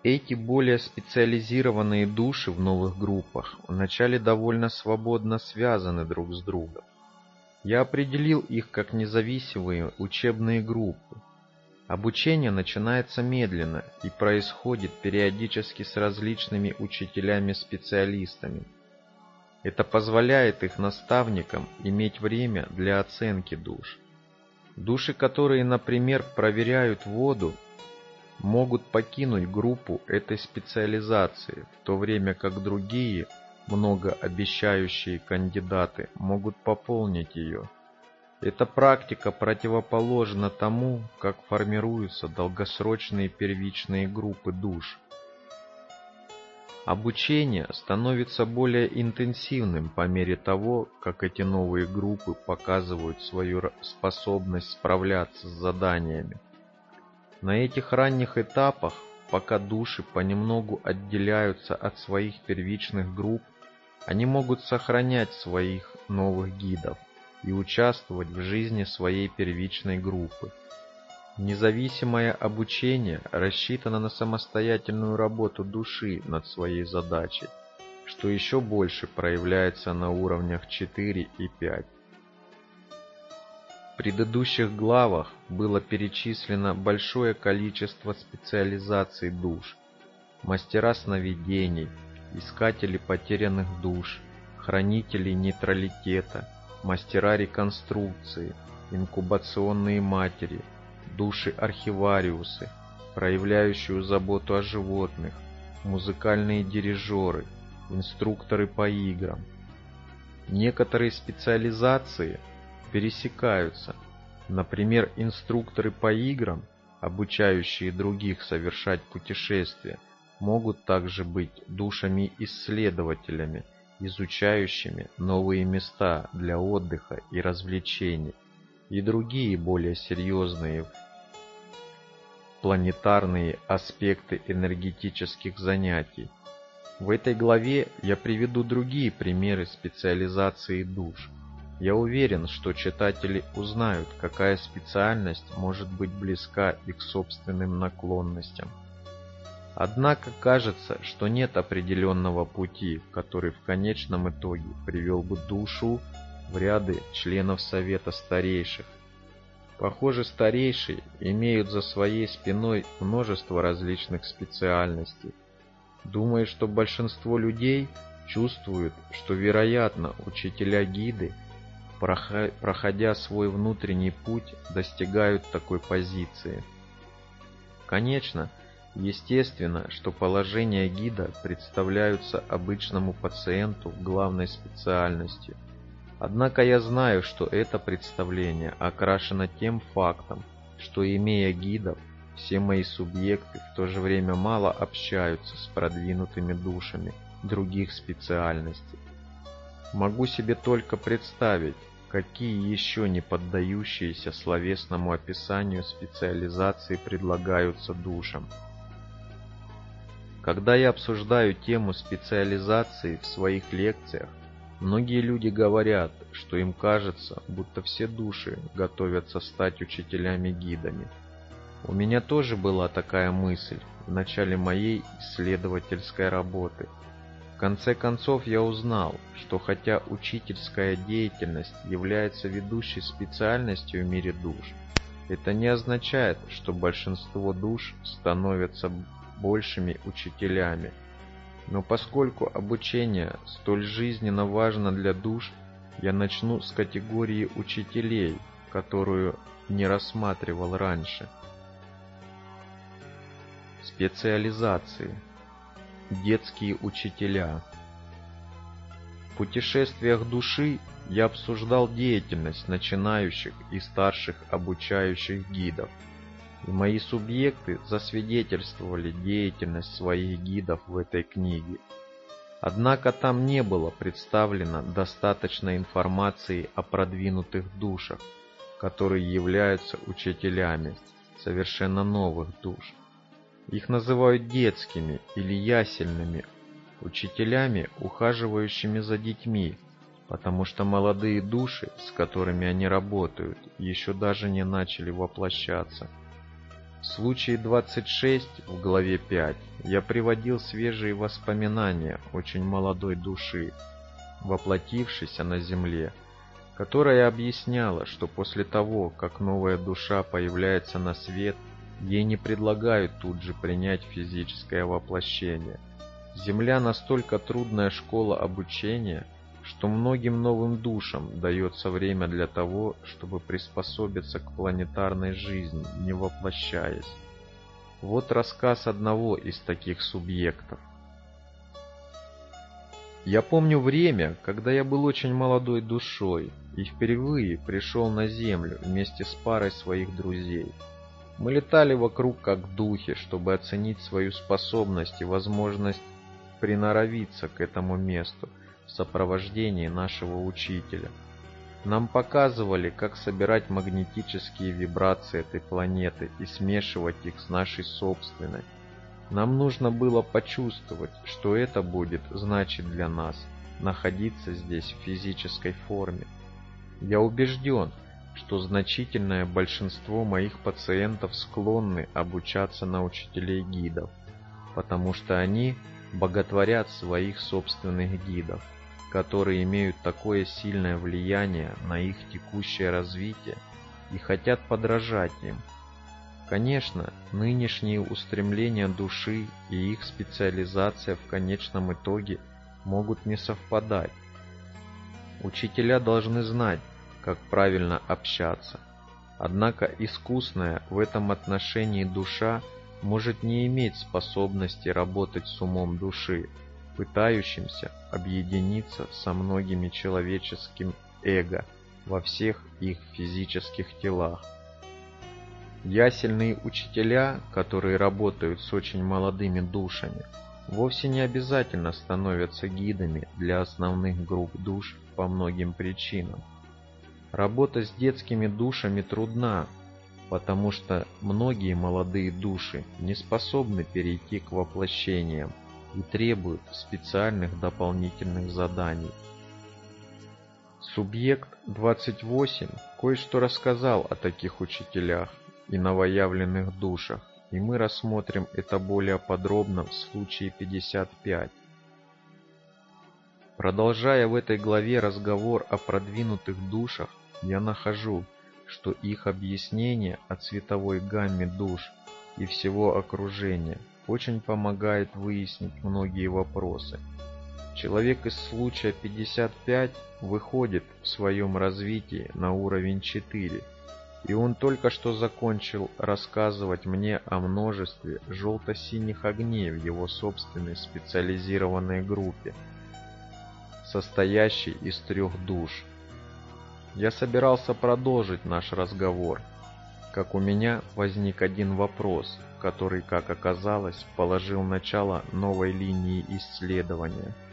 Эти более специализированные души в новых группах вначале довольно свободно связаны друг с другом. Я определил их как независимые учебные группы. Обучение начинается медленно и происходит периодически с различными учителями-специалистами. Это позволяет их наставникам иметь время для оценки душ. Души, которые, например, проверяют воду, могут покинуть группу этой специализации, в то время как другие, многообещающие кандидаты могут пополнить ее. Эта практика противоположна тому, как формируются долгосрочные первичные группы душ. Обучение становится более интенсивным по мере того, как эти новые группы показывают свою способность справляться с заданиями. На этих ранних этапах, пока души понемногу отделяются от своих первичных групп, они могут сохранять своих новых гидов и участвовать в жизни своей первичной группы. Независимое обучение рассчитано на самостоятельную работу души над своей задачей, что еще больше проявляется на уровнях 4 и 5. В предыдущих главах было перечислено большое количество специализаций душ: мастера сновидений, искатели потерянных душ, хранители нейтралитета, мастера реконструкции, инкубационные матери, души-архивариусы, проявляющие заботу о животных, музыкальные дирижеры, инструкторы по играм. Некоторые специализации пересекаются. Например, инструкторы по играм, обучающие других совершать путешествия, могут также быть душами-исследователями, изучающими новые места для отдыха и развлечений, и другие более серьезные планетарные аспекты энергетических занятий. В этой главе я приведу другие примеры специализации душ. Я уверен, что читатели узнают, какая специальность может быть близка их собственным наклонностям. Однако кажется, что нет определенного пути, который в конечном итоге привел бы душу в ряды членов Совета Старейших. Похоже, старейшие имеют за своей спиной множество различных специальностей. Думаю, что большинство людей чувствуют, что, вероятно, учителя-гиды, проходя свой внутренний путь, достигают такой позиции. Конечно, естественно, что положения гида представляются обычному пациенту главной специальностью. Однако я знаю, что это представление окрашено тем фактом, что, имея гидов, все мои субъекты в то же время мало общаются с продвинутыми душами других специальностей. Могу себе только представить, какие еще не поддающиеся словесному описанию специализации предлагаются душам. Когда я обсуждаю тему специализации в своих лекциях, многие люди говорят, что им кажется, будто все души готовятся стать учителями-гидами. У меня тоже была такая мысль в начале моей исследовательской работы. В конце концов я узнал, что хотя учительская деятельность является ведущей специальностью в мире душ, это не означает, что большинство душ становятся большими учителями. Но поскольку обучение столь жизненно важно для душ, я начну с категории учителей, которую не рассматривал раньше. Специализации. Детские учителя. В путешествиях души я обсуждал деятельность начинающих и старших обучающих гидов, и мои субъекты засвидетельствовали деятельность своих гидов в этой книге. Однако там не было представлено достаточно информации о продвинутых душах, которые являются учителями совершенно новых душ. Их называют детскими или ясельными учителями, ухаживающими за детьми, потому что молодые души, с которыми они работают, еще даже не начали воплощаться. В случае 26 в главе 5 я приводил свежие воспоминания очень молодой души, воплотившейся на земле, которая объясняла, что после того, как новая душа появляется на свет, ей не предлагают тут же принять физическое воплощение. Земля настолько трудная школа обучения, что многим новым душам дается время для того, чтобы приспособиться к планетарной жизни, не воплощаясь. Вот рассказ одного из таких субъектов. Я помню время, когда я был очень молодой душой и впервые пришел на Землю вместе с парой своих друзей. Мы летали вокруг как духи, чтобы оценить свою способность и возможность приноровиться к этому месту в сопровождении нашего учителя. Нам показывали, как собирать магнетические вибрации этой планеты и смешивать их с нашей собственной. Нам нужно было почувствовать, что это будет значить для нас находиться здесь в физической форме. Я убежден, что значительное большинство моих пациентов склонны обучаться на учителей-гидов, потому что они боготворят своих собственных гидов, которые имеют такое сильное влияние на их текущее развитие и хотят подражать им. Конечно, нынешние устремления души и их специализация в конечном итоге могут не совпадать. Учителя должны знать, как правильно общаться. Однако искусная в этом отношении душа может не иметь способности работать с умом души, пытающимся объединиться со многими человеческим эго во всех их физических телах. Ясельные учителя, которые работают с очень молодыми душами, вовсе не обязательно становятся гидами для основных групп душ по многим причинам. Работа с детскими душами трудна, потому что многие молодые души не способны перейти к воплощениям и требуют специальных дополнительных заданий. Субъект 28 кое-что рассказал о таких учителях и новоявленных душах, и мы рассмотрим это более подробно в случае 55. Продолжая в этой главе разговор о продвинутых душах, я нахожу, что их объяснение о цветовой гамме душ и всего окружения очень помогает выяснить многие вопросы. Человек из случая 55 выходит в своем развитии на уровень 4, и он только что закончил рассказывать мне о множестве желто-синих огней в его собственной специализированной группе, состоящей из 3 душ. Я собирался продолжить наш разговор, как у меня возник один вопрос, который, как оказалось, положил начало новой линии исследования.